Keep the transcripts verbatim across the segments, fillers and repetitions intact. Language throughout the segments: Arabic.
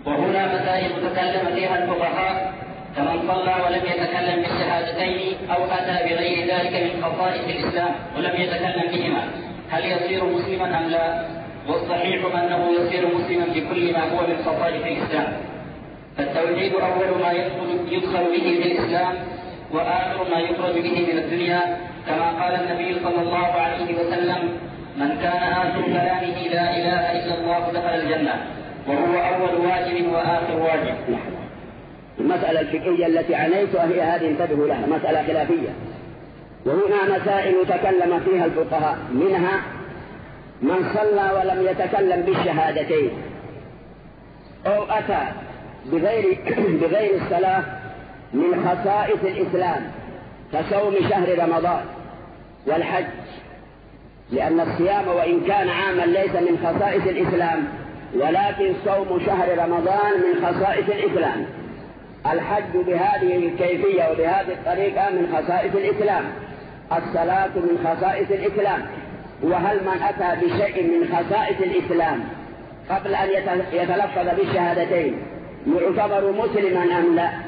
وهنا مسائل تكلم فيها الفقهاء، كمن صلى ولم يتكلم بالشهادتين أو أتى بغير ذلك من خصائص الإسلام ولم يتكلم بهما، هل يصير مسلما أم لا؟ والصحيح أنه يصير مسلما بكل ما هو من خصائص الإسلام. فالتوحيد أول ما يدخل, يدخل به في الإسلام، وآخر ما يخرج به من الدنيا، كما قال النبي صلى الله عليه وسلم: من كان آخر كلامه لا إله إلا الله دخل الجنة، وهو أول واجب وآخر واجب. المسألة الفقهية التي عنيتها هي هذه، انتبهوا لها، مسألة خلافية. وهنا مسائل تكلم فيها الفقهاء، منها من صلى ولم يتكلم بالشهادتين أو أتى بغير, بغير الصلاة من خصائص الإسلام كصوم شهر رمضان والحج، لأن الصيام وإن كان عاما ليس من خصائص الإسلام، ولكن صوم شهر رمضان من خصائص الإسلام. الحج بهذه الكيفية وبهذه الطريقة من خصائص الإسلام. الصلاة من خصائص الإسلام. وهل من أتى بشيء من خصائص الإسلام قبل أن يتلفظ بالشهادتين يعتبر مسلما أم لا؟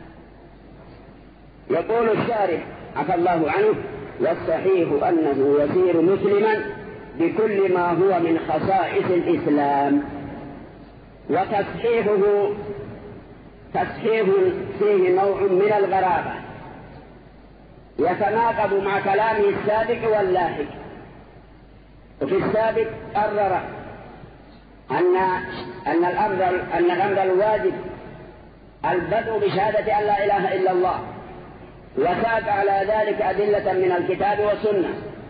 يقول الشارح عفى الله عنه: والصحيح أنه يصير مسلما بكل ما هو من خصائص الإسلام. وتصحيحه تصحيح فيه نوع من الغرابة يتناقض مع كلامه السابق واللاحق. وفي السابق قرر أن أن الأمر أن الأمر الواجب البدء بشهادة أن لا إله إلا الله، وساق على ذلك أدلة من الكتاب والسنة،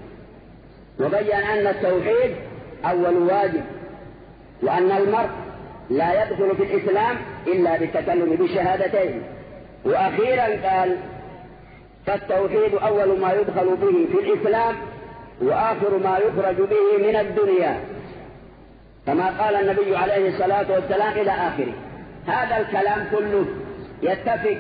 وبين أن التوحيد أول واجب، وأن المرء لا يدخل في الإسلام إلا بالتكلم بالشهادتين. وأخيرا قال: فالتوحيد أول ما يدخل به في الإسلام، وآخر ما يخرج به من الدنيا، كما قال النبي عليه الصلاة والسلام إلى آخره. هذا الكلام كله يتفق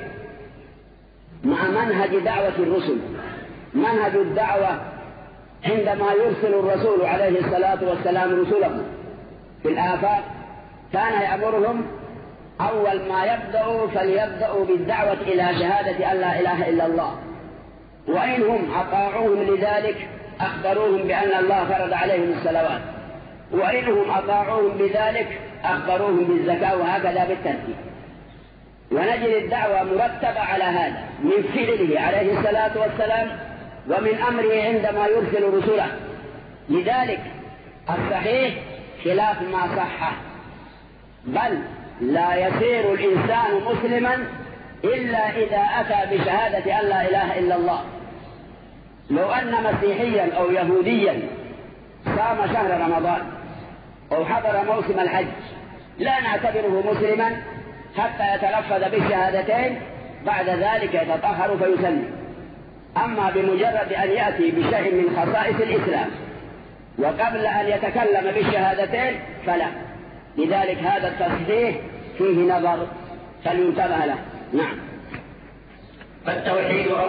مع منهج دعوة الرسل. منهج الدعوة عندما يرسل الرسول عليه الصلاة والسلام رسله في الآفاق كان يأمرهم أول ما يبدأوا فليبدأوا بالدعوة إلى شهادة أن لا إله إلا الله، وإنهم أطاعوهم لذلك أخبروهم بأن الله فرض عليهم الصلوات، وإنهم أطاعوهم بذلك أخبروهم بالزكاة، وهكذا بالترتيب. ونجد الدعوة مرتبة على هذا من فعله عليه الصلاة والسلام ومن أمره عندما يرسل رسله. لذلك الصحيح خلاف ما صح، بل لا يصير الإنسان مسلما إلا إذا أتى بشهادة أن لا إله إلا الله. لو أن مسيحيا أو يهوديا صام شهر رمضان أو حضر موسم الحج لا نعتبره مسلما حتى يتلفظ بالشهادتين، بعد ذلك يتطهر فيسلم. أما بمجرد أن يأتي بشيء من خصائص الإسلام وقبل أن يتكلم بالشهادتين فلا. لذلك هذا التصحيح فيه نظر فلينتبه له. نعم. فالتوحيد